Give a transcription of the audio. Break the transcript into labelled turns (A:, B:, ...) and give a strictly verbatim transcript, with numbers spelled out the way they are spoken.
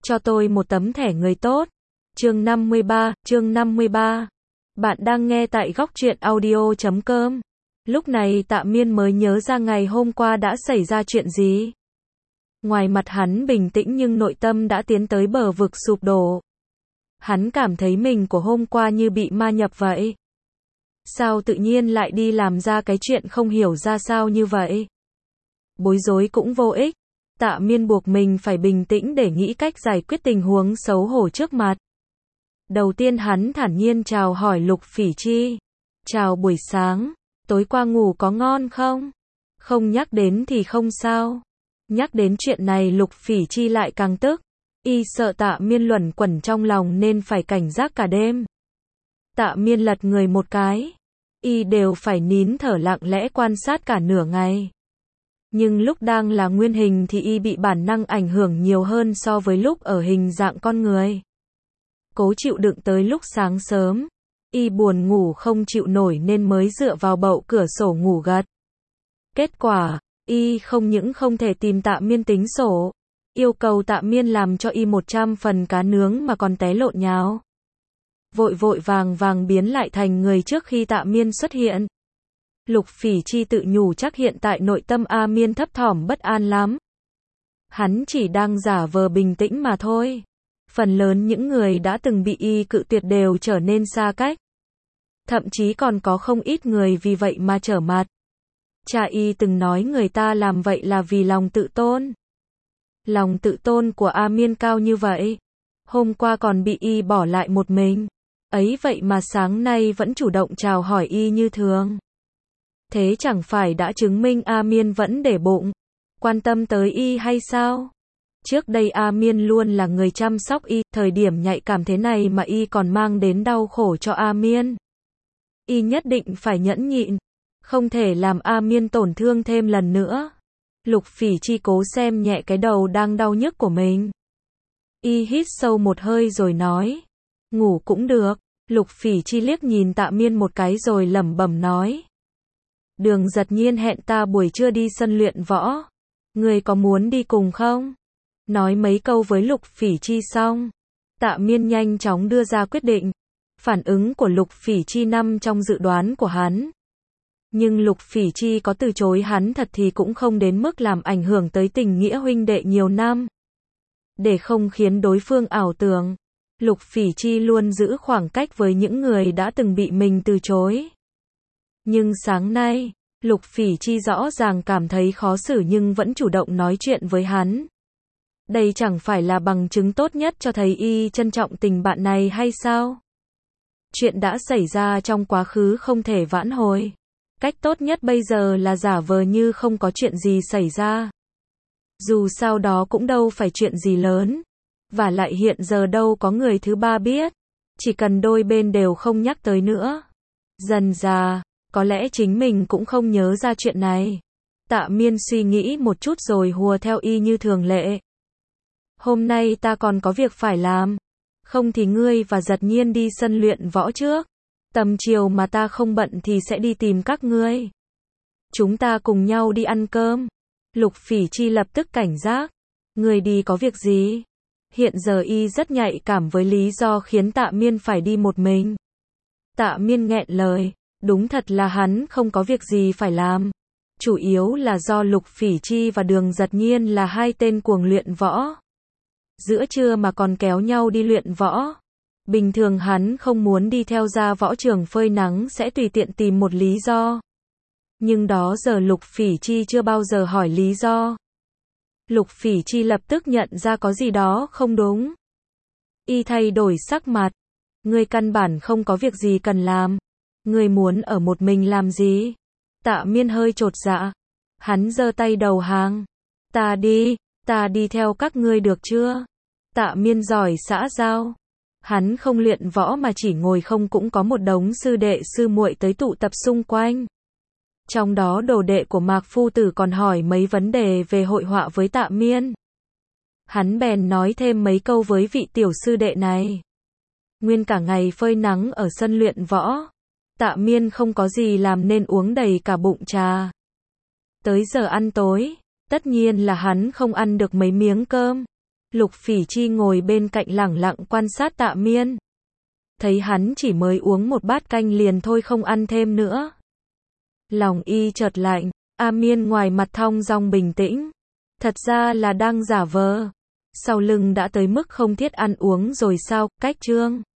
A: cho tôi một tấm thẻ người tốt. Chương năm mươi ba, chương năm mươi ba. Bạn đang nghe tại góc truyện audio chấm com. Lúc này Tạ Miên mới nhớ ra ngày hôm qua đã xảy ra chuyện gì. Ngoài mặt hắn bình tĩnh nhưng nội tâm đã tiến tới bờ vực sụp đổ. Hắn cảm thấy mình của hôm qua như bị ma nhập vậy. Sao tự nhiên lại đi làm ra cái chuyện không hiểu ra sao như vậy? Bối rối cũng vô ích. Tạ Miên buộc mình phải bình tĩnh để nghĩ cách giải quyết tình huống xấu hổ trước mặt. Đầu tiên hắn thản nhiên chào hỏi Lục Phỉ Chi. Chào buổi sáng, tối qua ngủ có ngon không? Không nhắc đến thì không sao. Nhắc đến chuyện này Lục Phỉ Chi lại càng tức. Y sợ Tạ Miên luẩn quẩn trong lòng nên phải cảnh giác cả đêm. Tạ Miên lật người một cái. Y đều phải nín thở lặng lẽ quan sát cả nửa ngày. Nhưng lúc đang là nguyên hình thì Y bị bản năng ảnh hưởng nhiều hơn so với lúc ở hình dạng con người. Cố chịu đựng tới lúc sáng sớm. Y buồn ngủ không chịu nổi nên mới dựa vào bậu cửa sổ ngủ gật. Kết quả, Y không những không thể tìm Tạ Miên tính sổ. Yêu cầu Tạ Miên làm cho Y một trăm phần cá nướng mà còn té lộn nhào. Vội vội vàng vàng biến lại thành người trước khi Tạ Miên xuất hiện. Lục Phỉ Chi tự nhủ chắc hiện tại nội tâm A Miên thấp thỏm bất an lắm. Hắn chỉ đang giả vờ bình tĩnh mà thôi. Phần lớn những người đã từng bị Y cự tuyệt đều trở nên xa cách. Thậm chí còn có không ít người vì vậy mà trở mặt. Cha Y từng nói người ta làm vậy là vì lòng tự tôn. Lòng tự tôn của A Miên cao như vậy. Hôm qua còn bị Y bỏ lại một mình. Ấy vậy mà sáng nay vẫn chủ động chào hỏi Y như thường. Thế chẳng phải đã chứng minh A Miên vẫn để bụng, quan tâm tới Y hay sao? Trước đây A Miên luôn là người chăm sóc Y, thời điểm nhạy cảm thế này mà Y còn mang đến đau khổ cho A Miên. Y nhất định phải nhẫn nhịn, không thể làm A Miên tổn thương thêm lần nữa. Lục Phỉ Chi cố xem nhẹ cái đầu đang đau nhức của mình. Y hít sâu một hơi rồi nói, ngủ cũng được. Lục Phỉ Chi liếc nhìn Tạ Miên một cái rồi lẩm bẩm nói. Đường Giật Nhiên hẹn ta buổi trưa đi sân luyện võ. Người có muốn đi cùng không? Nói mấy câu với Lục Phỉ Chi xong. Tạ Miên nhanh chóng đưa ra quyết định. Phản ứng của Lục Phỉ Chi nằm trong dự đoán của hắn. Nhưng Lục Phỉ Chi có từ chối hắn thật thì cũng không đến mức làm ảnh hưởng tới tình nghĩa huynh đệ nhiều năm. Để không khiến đối phương ảo tưởng, Lục Phỉ Chi luôn giữ khoảng cách với những người đã từng bị mình từ chối. Nhưng sáng nay, Lục Phỉ Chi rõ ràng cảm thấy khó xử nhưng vẫn chủ động nói chuyện với hắn. Đây chẳng phải là bằng chứng tốt nhất cho thấy Y trân trọng tình bạn này hay sao? Chuyện đã xảy ra trong quá khứ không thể vãn hồi. Cách tốt nhất bây giờ là giả vờ như không có chuyện gì xảy ra. Dù sao đó cũng đâu phải chuyện gì lớn. Và lại hiện giờ đâu có người thứ ba biết. Chỉ cần đôi bên đều không nhắc tới nữa. Dần dà, có lẽ chính mình cũng không nhớ ra chuyện này. Tạ Miên suy nghĩ một chút rồi hùa theo Y như thường lệ. Hôm nay ta còn có việc phải làm. Không thì ngươi và Giật Nhiên đi sân luyện võ trước. Tầm chiều mà ta không bận thì sẽ đi tìm các ngươi. Chúng ta cùng nhau đi ăn cơm. Lục Phỉ Chi lập tức cảnh giác. Ngươi đi có việc gì? Hiện giờ Y rất nhạy cảm với lý do khiến Tạ Miên phải đi một mình. Tạ Miên nghẹn lời. Đúng thật là hắn không có việc gì phải làm. Chủ yếu là do Lục Phỉ Chi và Đường Giật Nhiên là hai tên cuồng luyện võ. Giữa trưa mà còn kéo nhau đi luyện võ. Bình thường hắn không muốn đi theo ra võ trường phơi nắng sẽ tùy tiện tìm một lý do. Nhưng đó giờ Lục Phỉ Chi chưa bao giờ hỏi lý do. Lục Phỉ Chi lập tức nhận ra có gì đó không đúng. Y thay đổi sắc mặt. Ngươi căn bản không có việc gì cần làm. Ngươi muốn ở một mình làm gì? Tạ Miên hơi chột dạ. Hắn giơ tay đầu hàng. Ta đi, ta đi theo các ngươi được chưa? Tạ Miên giỏi xã giao. Hắn không luyện võ mà chỉ ngồi không cũng có một đống sư đệ sư muội tới tụ tập xung quanh. Trong đó đồ đệ của Mạc Phu Tử còn hỏi mấy vấn đề về hội họa với Tạ Miên. Hắn bèn nói thêm mấy câu với vị tiểu sư đệ này. Nguyên cả ngày phơi nắng ở sân luyện võ. Tạ Miên không có gì làm nên uống đầy cả bụng trà. Tới giờ ăn tối, tất nhiên là hắn không ăn được mấy miếng cơm. Lục Phỉ Chi ngồi bên cạnh lẳng lặng quan sát Tạ Miên. Thấy hắn chỉ mới uống một bát canh liền thôi không ăn thêm nữa. Lòng y chợt lạnh, A Miên ngoài mặt thong dong bình tĩnh. Thật ra là đang giả vờ. Sau lưng đã tới mức không thiết ăn uống rồi sao, cách trương.